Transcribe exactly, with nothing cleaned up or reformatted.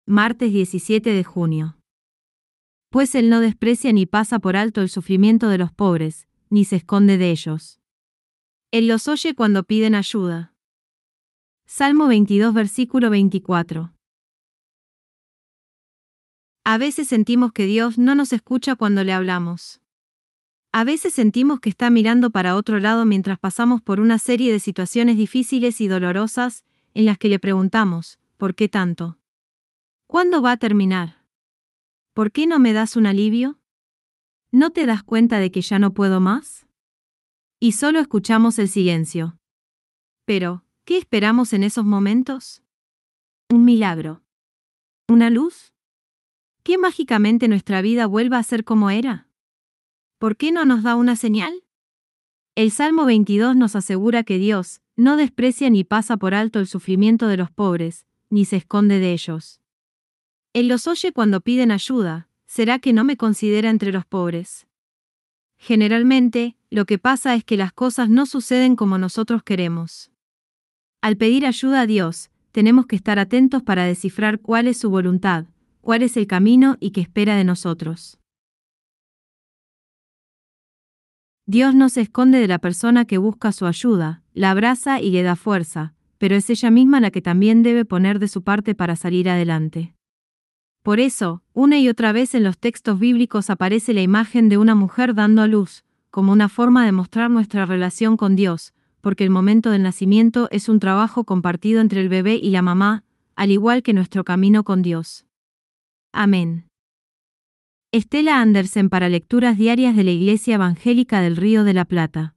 Martes diecisiete de junio. Pues Él no desprecia ni pasa por alto el sufrimiento de los pobres, ni se esconde de ellos. Él los oye cuando piden ayuda. Salmo veintidós, versículo veinticuatro. A veces sentimos que Dios no nos escucha cuando le hablamos. A veces sentimos que está mirando para otro lado mientras pasamos por una serie de situaciones difíciles y dolorosas, en las que le preguntamos, ¿por qué tanto? ¿Cuándo va a terminar? ¿Por qué no me das un alivio? ¿No te das cuenta de que ya no puedo más? Y solo escuchamos el silencio. Pero, ¿qué esperamos en esos momentos? ¿Un milagro? ¿Una luz? ¿Que mágicamente nuestra vida vuelva a ser como era? ¿Por qué no nos da una señal? El Salmo veintidós nos asegura que Dios no desprecia ni pasa por alto el sufrimiento de los pobres, ni se esconde de ellos. Él los oye cuando piden ayuda. ¿Será que no me considera entre los pobres? Generalmente, lo que pasa es que las cosas no suceden como nosotros queremos. Al pedir ayuda a Dios, tenemos que estar atentos para descifrar cuál es su voluntad, cuál es el camino y qué espera de nosotros. Dios no se esconde de la persona que busca su ayuda, la abraza y le da fuerza, pero es ella misma la que también debe poner de su parte para salir adelante. Por eso, una y otra vez en los textos bíblicos aparece la imagen de una mujer dando a luz, como una forma de mostrar nuestra relación con Dios, porque el momento del nacimiento es un trabajo compartido entre el bebé y la mamá, al igual que nuestro camino con Dios. Amén. Estela Andersen para Lecturas Diarias de la Iglesia Evangélica del Río de la Plata.